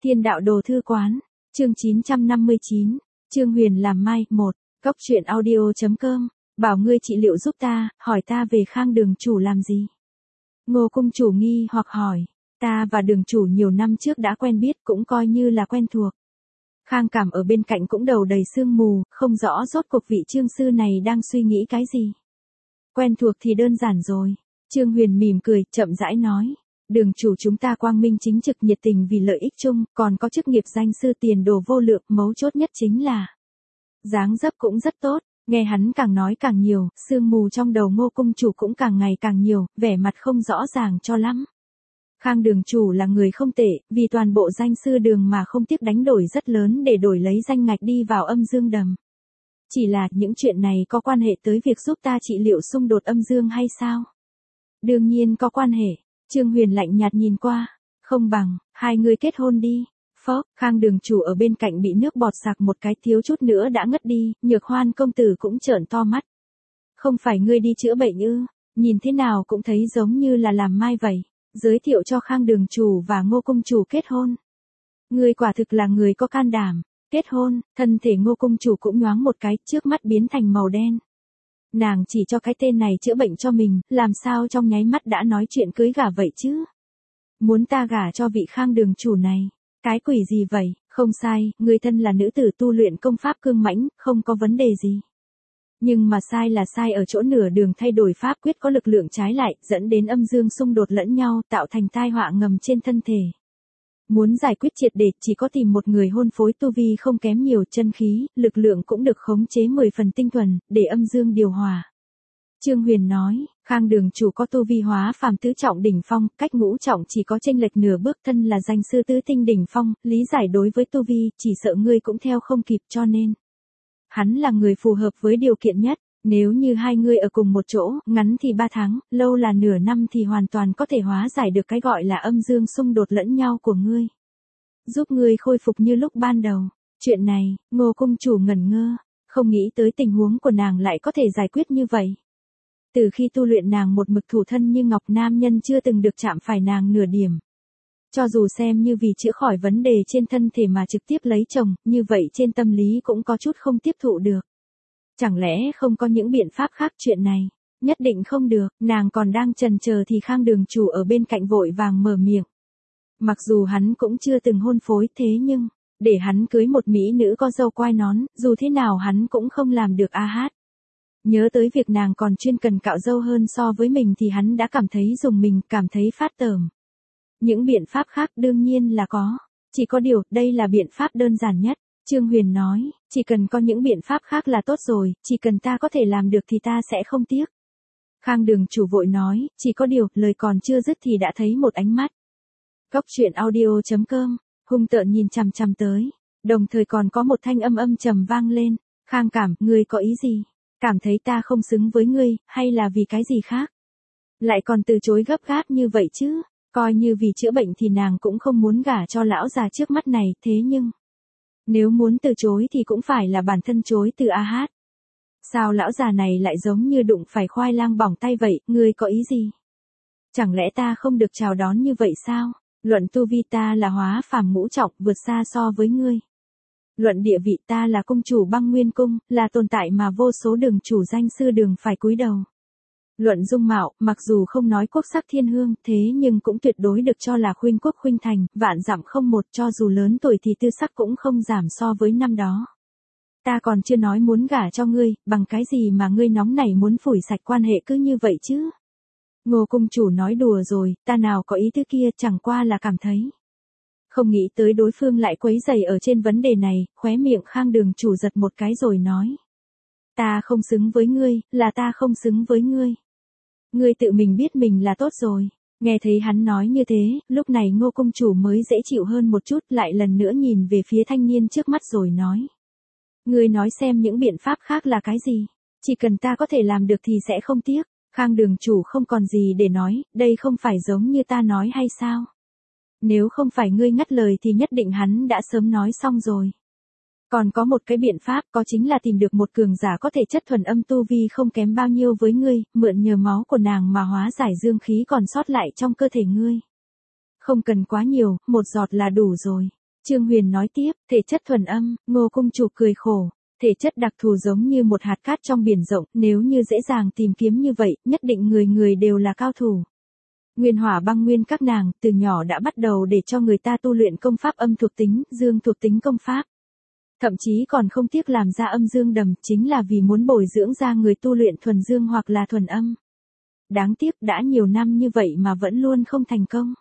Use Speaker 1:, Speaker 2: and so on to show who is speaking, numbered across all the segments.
Speaker 1: Thiên đạo đồ thư quán, chương 959, Trương Huyền làm mai, 1, Góc truyện audio.com, bảo ngươi trị liệu giúp ta, hỏi ta về Khang đường chủ làm gì. Ngô cung chủ nghi hoặc hỏi, ta và đường chủ nhiều năm trước đã quen biết cũng coi như là quen thuộc. Khang Cảm ở bên cạnh cũng đầu đầy sương mù, không rõ rốt cuộc vị Trương sư này đang suy nghĩ cái gì. Quen thuộc thì đơn giản rồi. Trương Huyền mỉm cười, chậm rãi nói. Đường chủ chúng ta quang minh chính trực nhiệt tình vì lợi ích chung, còn có chức nghiệp danh sư tiền đồ vô lượng, mấu chốt nhất chính là dáng dấp cũng rất tốt. Nghe hắn càng nói càng nhiều, sương mù trong đầu Ngô cung chủ cũng càng ngày càng nhiều, vẻ mặt không rõ ràng cho lắm. Khang đường chủ là người không tệ, vì toàn bộ danh sư đường mà không tiếc đánh đổi rất lớn để đổi lấy danh ngạch đi vào âm dương đầm. Chỉ là những chuyện này có quan hệ tới việc giúp ta trị liệu xung đột âm dương hay sao? Đương nhiên có quan hệ. Trương Huyền lạnh nhạt nhìn qua, không bằng, hai người kết hôn đi. Phó, Khang đường chủ ở bên cạnh bị nước bọt sặc một cái thiếu chút nữa đã ngất đi, Nhược Hoan công tử cũng trợn to mắt. Không phải ngươi đi chữa bệnh ư, nhìn thế nào cũng thấy giống như là làm mai vậy, giới thiệu cho Khang đường chủ và Ngô cung chủ kết hôn. Ngươi quả thực là người có can đảm, kết hôn, thân thể Ngô cung chủ cũng nhoáng một cái, trước mắt biến thành màu đen. Nàng chỉ cho cái tên này chữa bệnh cho mình, làm sao trong nháy mắt đã nói chuyện cưới gả vậy chứ? Muốn ta gả cho vị Khang đường chủ này? Cái quỷ gì vậy? Không sai, người thân là nữ tử tu luyện công pháp cương mãnh, không có vấn đề gì. Nhưng mà sai là sai ở chỗ nửa đường thay đổi pháp quyết có lực lượng trái lại, dẫn đến âm dương xung đột lẫn nhau, tạo thành tai họa ngầm trên thân thể. Muốn giải quyết triệt để chỉ có tìm một người hôn phối tu vi không kém nhiều, chân khí, lực lượng cũng được khống chế 10 phần tinh thuần, để âm dương điều hòa. Trương Huyền nói, Khang đường chủ có tu vi hóa phàm tứ trọng đỉnh phong, cách ngũ trọng chỉ có chênh lệch nửa bước, thân là danh sư tứ tinh đỉnh phong, lý giải đối với tu vi, chỉ sợ ngươi cũng theo không kịp, cho nên hắn là người phù hợp với điều kiện nhất. Nếu như hai người ở cùng một chỗ, ngắn thì 3 tháng, lâu là nửa năm thì hoàn toàn có thể hóa giải được cái gọi là âm dương xung đột lẫn nhau của ngươi. Giúp ngươi khôi phục như lúc ban đầu. Chuyện này, Ngô cung chủ ngẩn ngơ, không nghĩ tới tình huống của nàng lại có thể giải quyết như vậy. Từ khi tu luyện nàng một mực thủ thân như ngọc, nam nhân chưa từng được chạm phải nàng nửa điểm. Cho dù xem như vì chữa khỏi vấn đề trên thân thể mà trực tiếp lấy chồng, như vậy trên tâm lý cũng có chút không tiếp thụ được. Chẳng lẽ không có những biện pháp khác? Chuyện này nhất định không được. Nàng còn đang chần chờ thì Khang đường chủ ở bên cạnh vội vàng mở miệng. Mặc dù hắn cũng chưa từng hôn phối, thế nhưng để hắn cưới một mỹ nữ có râu quai nón, dù thế nào hắn cũng không làm được a hát. Nhớ tới việc nàng còn chuyên cần cạo râu hơn so với mình thì hắn đã cảm thấy rùng mình, cảm thấy phát tởm. Những biện pháp khác đương nhiên là có, chỉ có điều đây là biện pháp đơn giản nhất. Trương Huyền nói, chỉ cần có những biện pháp khác là tốt rồi, chỉ cần ta có thể làm được thì ta sẽ không tiếc. Khang đường chủ vội nói, chỉ có điều, lời còn chưa dứt thì đã thấy một ánh mắt. Góc truyện audio.com, hung tợn nhìn chằm chằm tới, đồng thời còn có một thanh âm trầm vang lên. Khang Cảm, ngươi có ý gì? Cảm thấy ta không xứng với ngươi, hay là vì cái gì khác? Lại còn từ chối gấp gáp như vậy chứ? Coi như vì chữa bệnh thì nàng cũng không muốn gả cho lão già trước mắt này, thế nhưng nếu muốn từ chối thì cũng phải là bản thân chối từ a hát. Sao lão già này lại giống như đụng phải khoai lang bỏng tay vậy, ngươi có ý gì? Chẳng lẽ ta không được chào đón như vậy sao? Luận tu vi ta là hóa phàm ngũ trọng, vượt xa so với ngươi. Luận địa vị ta là cung chủ Băng Nguyên cung, là tồn tại mà vô số đường chủ danh sư đường phải cúi đầu. Luận dung mạo, mặc dù không nói quốc sắc thiên hương, thế nhưng cũng tuyệt đối được cho là khuynh quốc khuynh thành, vạn dặm không một, cho dù lớn tuổi thì tư sắc cũng không giảm so với năm đó. Ta còn chưa nói muốn gả cho ngươi, bằng cái gì mà ngươi nóng nảy muốn phủi sạch quan hệ cứ như vậy chứ? Ngô cung chủ nói đùa rồi, ta nào có ý tứ kia, chẳng qua là cảm thấy. Không nghĩ tới đối phương lại quấy rầy ở trên vấn đề này, khóe miệng Khang đường chủ giật một cái rồi nói. Ta không xứng với ngươi, là ta không xứng với ngươi. Ngươi tự mình biết mình là tốt rồi. Nghe thấy hắn nói như thế, lúc này Ngô cung chủ mới dễ chịu hơn một chút, lại lần nữa nhìn về phía thanh niên trước mắt rồi nói. Ngươi nói xem những biện pháp khác là cái gì? Chỉ cần ta có thể làm được thì sẽ không tiếc. Khang đường chủ không còn gì để nói, đây không phải giống như ta nói hay sao? Nếu không phải ngươi ngắt lời thì nhất định hắn đã sớm nói xong rồi. Còn có một cái biện pháp, có chính là tìm được một cường giả có thể chất thuần âm tu vi không kém bao nhiêu với ngươi, mượn nhờ máu của nàng mà hóa giải dương khí còn sót lại trong cơ thể ngươi. Không cần quá nhiều, một giọt là đủ rồi. Trương Huyền nói tiếp, thể chất thuần âm, Ngô cung chủ cười khổ. Thể chất đặc thù giống như một hạt cát trong biển rộng, nếu như dễ dàng tìm kiếm như vậy, nhất định người người đều là cao thủ. Nguyên hỏa băng nguyên các nàng, từ nhỏ đã bắt đầu để cho người ta tu luyện công pháp âm thuộc tính, dương thuộc tính công pháp. Thậm chí còn không tiếc làm ra âm dương đầm, chính là vì muốn bồi dưỡng ra người tu luyện thuần dương hoặc là thuần âm. Đáng tiếc đã nhiều năm như vậy mà vẫn luôn không thành công.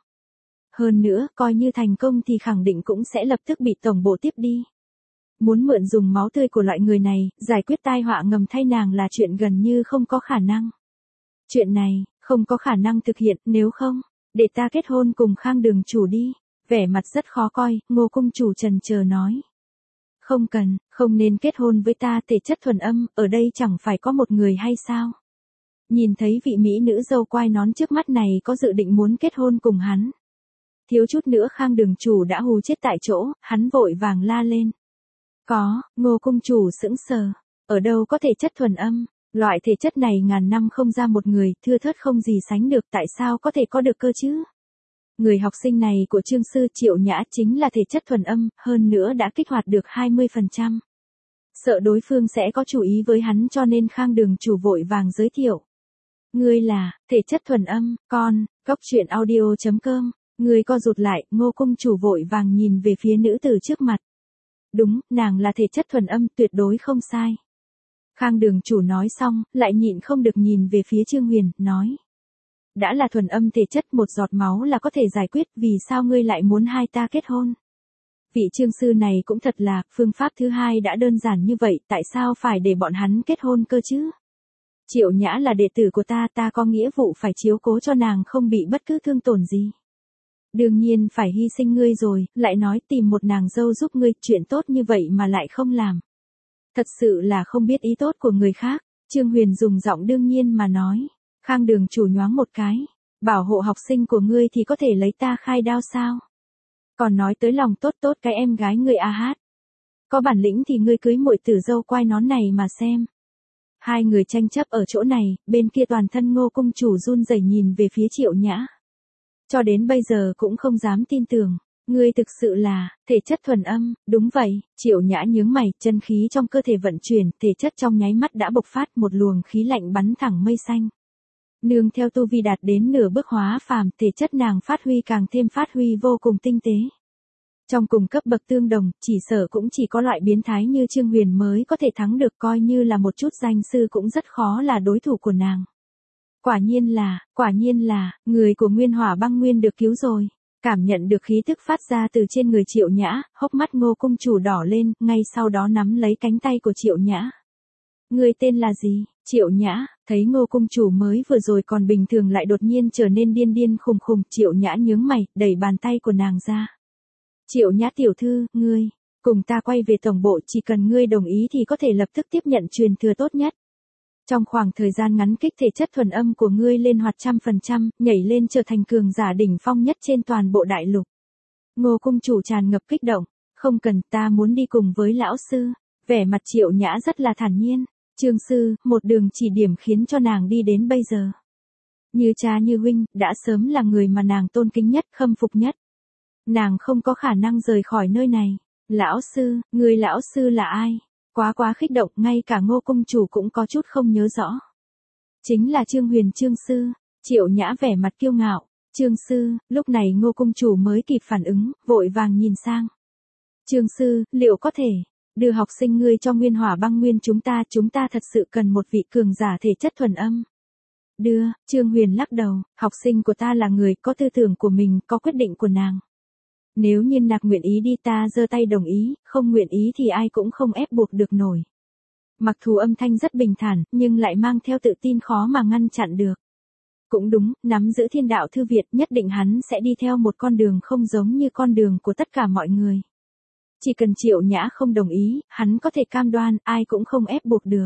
Speaker 1: Hơn nữa, coi như thành công thì khẳng định cũng sẽ lập tức bị tổng bộ tiếp đi. Muốn mượn dùng máu tươi của loại người này, giải quyết tai họa ngầm thay nàng là chuyện gần như không có khả năng. Chuyện này, không có khả năng thực hiện, nếu không, để ta kết hôn cùng Khang Đường chủ đi. Vẻ mặt rất khó coi, Ngô cung chủ trần chờ nói. Không cần, không nên kết hôn với ta, thể chất thuần âm, ở đây chẳng phải có một người hay sao? Nhìn thấy vị mỹ nữ dâu quai nón trước mắt này có dự định muốn kết hôn cùng hắn. Thiếu chút nữa Khang Đường chủ đã hù chết tại chỗ, hắn vội vàng la lên. Có, Ngô cung chủ sững sờ, ở đâu có thể chất thuần âm, loại thể chất này ngàn năm không ra một người, thưa thớt không gì sánh được, tại sao có thể có được cơ chứ? Người học sinh này của Trương sư Triệu Nhã chính là thể chất thuần âm, hơn nữa đã kích hoạt được 20%. Sợ đối phương sẽ có chủ ý với hắn cho nên Khang Đường chủ vội vàng giới thiệu. Ngươi là, thể chất thuần âm, con, góc truyện audio.com, người co rụt lại, Ngô cung chủ vội vàng nhìn về phía nữ tử trước mặt. Đúng, nàng là thể chất thuần âm, tuyệt đối không sai. Khang Đường chủ nói xong, lại nhịn không được nhìn về phía Trương Huyền, nói. Đã là thuần âm thể chất, một giọt máu là có thể giải quyết, vì sao ngươi lại muốn hai ta kết hôn? Vị Trương sư này cũng thật là, phương pháp thứ hai đã đơn giản như vậy, tại sao phải để bọn hắn kết hôn cơ chứ? Triệu Nhã là đệ tử của ta, ta có nghĩa vụ phải chiếu cố cho nàng không bị bất cứ thương tổn gì. Đương nhiên phải hy sinh ngươi rồi, lại nói tìm một nàng dâu giúp ngươi, chuyện tốt như vậy mà lại không làm. Thật sự là không biết ý tốt của người khác, Trương Huyền dùng giọng đương nhiên mà nói. Khang Đường chủ nhoáng một cái, bảo hộ học sinh của ngươi thì có thể lấy ta khai đao sao? Còn nói tới lòng tốt tốt cái em gái ngươi a hát. Có bản lĩnh thì ngươi cưới muội tử dâu quai nón này mà xem. Hai người tranh chấp ở chỗ này, bên kia toàn thân Ngô cung chủ run rẩy nhìn về phía Triệu Nhã. Cho đến bây giờ cũng không dám tin tưởng, ngươi thực sự là, thể chất thuần âm, đúng vậy, Triệu Nhã nhướng mày, chân khí trong cơ thể vận chuyển, thể chất trong nháy mắt đã bộc phát một luồng khí lạnh bắn thẳng mây xanh. Nương theo tu vi đạt đến nửa bước hóa phàm, thể chất nàng phát huy càng thêm phát huy vô cùng tinh tế. Trong cùng cấp bậc tương đồng, chỉ sợ cũng chỉ có loại biến thái như Trương Huyền mới có thể thắng được, coi như là một chút danh sư cũng rất khó là đối thủ của nàng. Quả nhiên là, người của Nguyên Hỏa băng nguyên được cứu rồi. Cảm nhận được khí tức phát ra từ trên người Triệu Nhã, hốc mắt Ngô cung chủ đỏ lên, ngay sau đó nắm lấy cánh tay của Triệu Nhã. Người tên là gì? Triệu Nhã, thấy Ngô cung chủ mới vừa rồi còn bình thường lại đột nhiên trở nên điên điên khùng khùng, Triệu Nhã nhướng mày, đẩy bàn tay của nàng ra. Triệu Nhã tiểu thư, ngươi, cùng ta quay về tổng bộ, chỉ cần ngươi đồng ý thì có thể lập tức tiếp nhận truyền thừa tốt nhất. Trong khoảng thời gian ngắn kích thể chất thuần âm của ngươi lên hoạt 100%, nhảy lên trở thành cường giả đỉnh phong nhất trên toàn bộ đại lục. Ngô cung chủ tràn ngập kích động, không cần, ta muốn đi cùng với lão sư. Vẻ mặt Triệu Nhã rất là thản nhiên. Trương sư, một đường chỉ điểm khiến cho nàng đi đến bây giờ. Như cha như huynh, đã sớm là người mà nàng tôn kính nhất, khâm phục nhất. Nàng không có khả năng rời khỏi nơi này. Lão sư, người lão sư là ai? Quá khích động, ngay cả Ngô cung chủ cũng có chút không nhớ rõ. Chính là Trương Huyền Trương sư. Triệu Nhã vẻ mặt kiêu ngạo. Trương sư, lúc này Ngô cung chủ mới kịp phản ứng, vội vàng nhìn sang. Trương sư, liệu có thể đưa học sinh ngươi cho Nguyên Hỏa băng nguyên chúng ta thật sự cần một vị cường giả thể chất thuần âm. Đưa, Trương Huyền lắc đầu, học sinh của ta là người có tư tưởng của mình, có quyết định của nàng. Nếu như nàng nguyện ý đi ta giơ tay đồng ý, không nguyện ý thì ai cũng không ép buộc được nổi. Mặc dù âm thanh rất bình thản, nhưng lại mang theo tự tin khó mà ngăn chặn được. Cũng đúng, nắm giữ Thiên Đạo Thư Việt nhất định hắn sẽ đi theo một con đường không giống như con đường của tất cả mọi người. Chỉ cần Triệu Nhã không đồng ý, hắn có thể cam đoan, ai cũng không ép buộc được.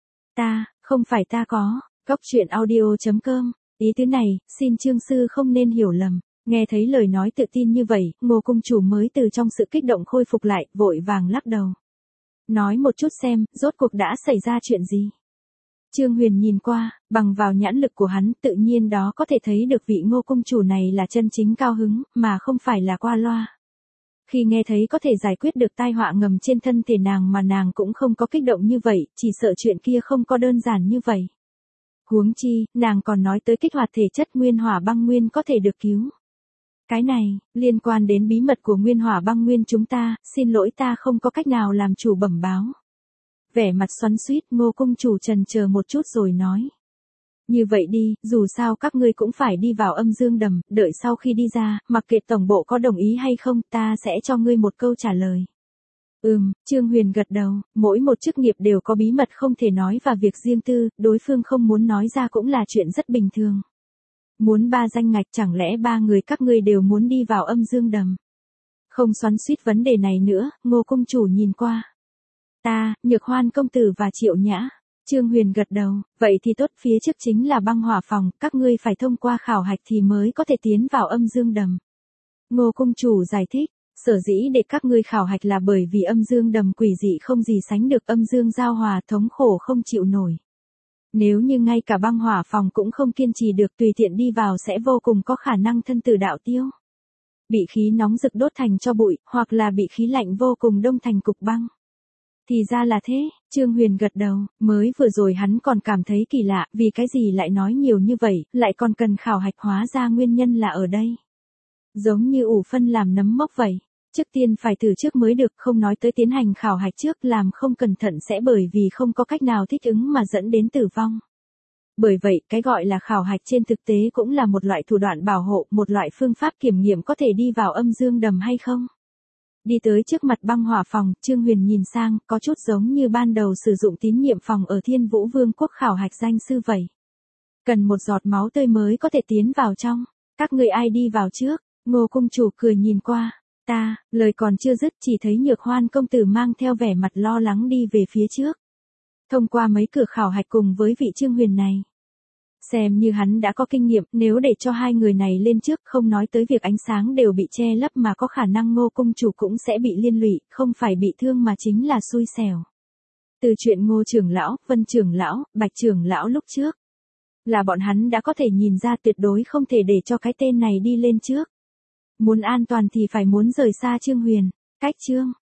Speaker 1: Không phải ta có, góc truyện audio.com, ý tứ này, xin Trương sư không nên hiểu lầm. Nghe thấy lời nói tự tin như vậy, Ngô cung chủ mới từ trong sự kích động khôi phục lại, vội vàng lắc đầu. Nói một chút xem, rốt cuộc đã xảy ra chuyện gì? Trương Huyền nhìn qua, bằng vào nhãn lực của hắn, tự nhiên đó có thể thấy được vị Ngô cung chủ này là chân chính cao hứng, mà không phải là qua loa. Khi nghe thấy có thể giải quyết được tai họa ngầm trên thân thể nàng mà nàng cũng không có kích động như vậy, chỉ sợ chuyện kia không có đơn giản như vậy. Huống chi, nàng còn nói tới kích hoạt thể chất nguyên hỏa băng nguyên có thể được cứu. Cái này, liên quan đến bí mật của nguyên hỏa băng nguyên chúng ta, xin lỗi ta không có cách nào làm chủ bẩm báo. Vẻ mặt xoắn xuýt, Ngô cung chủ trần chờ một chút rồi nói. Như vậy đi, dù sao các ngươi cũng phải đi vào âm dương đầm, đợi sau khi đi ra, mặc kệ tổng bộ có đồng ý hay không, ta sẽ cho ngươi một câu trả lời. Trương Huyền gật đầu, mỗi một chức nghiệp đều có bí mật không thể nói và việc riêng tư, đối phương không muốn nói ra cũng là chuyện rất bình thường. Muốn 3 danh ngạch chẳng lẽ 3 người các ngươi đều muốn đi vào âm dương đầm. Không xoắn xuýt vấn đề này nữa, Ngô cung chủ nhìn qua. Ta, Nhược Hoan công tử và Triệu Nhã. Trương Huyền gật đầu, vậy thì tốt, phía trước chính là băng hỏa phòng, các ngươi phải thông qua khảo hạch thì mới có thể tiến vào âm dương đầm. Ngô cung chủ giải thích, sở dĩ để các ngươi khảo hạch là bởi vì âm dương đầm quỷ dị không gì sánh được, âm dương giao hòa, thống khổ không chịu nổi. Nếu như ngay cả băng hỏa phòng cũng không kiên trì được, tùy tiện đi vào sẽ vô cùng có khả năng thân tử đạo tiêu. Bị khí nóng rực đốt thành cho bụi, hoặc là bị khí lạnh vô cùng đông thành cục băng. Thì ra là thế, Trương Huyền gật đầu, mới vừa rồi hắn còn cảm thấy kỳ lạ, vì cái gì lại nói nhiều như vậy, lại còn cần khảo hạch, hóa ra nguyên nhân là ở đây. Giống như ủ phân làm nấm mốc vậy, trước tiên phải thử trước mới được, không nói tới tiến hành khảo hạch trước, làm không cẩn thận sẽ bởi vì không có cách nào thích ứng mà dẫn đến tử vong. Bởi vậy, cái gọi là khảo hạch trên thực tế cũng là một loại thủ đoạn bảo hộ, một loại phương pháp kiểm nghiệm có thể đi vào âm dương đầm hay không. Đi tới trước mặt băng hỏa phòng, Trương Huyền nhìn sang, có chút giống như ban đầu sử dụng tín nhiệm phòng ở Thiên Vũ Vương quốc khảo hạch danh sư vậy. Cần một giọt máu tươi mới có thể tiến vào trong. Các người ai đi vào trước? Ngô cung chủ cười nhìn qua. Ta, lời còn chưa dứt chỉ thấy Nhược Hoan công tử mang theo vẻ mặt lo lắng đi về phía trước. Thông qua mấy cửa khảo hạch cùng với vị Trương Huyền này. Xem như hắn đã có kinh nghiệm, nếu để cho hai người này lên trước, không nói tới việc ánh sáng đều bị che lấp mà có khả năng Ngô cung chủ cũng sẽ bị liên lụy, không phải bị thương mà chính là xui xẻo. Từ chuyện Ngô trưởng lão, Vân trưởng lão, Bạch trưởng lão lúc trước, là bọn hắn đã có thể nhìn ra tuyệt đối không thể để cho cái tên này đi lên trước. Muốn an toàn thì phải muốn rời xa Trương Huyền, cách Trương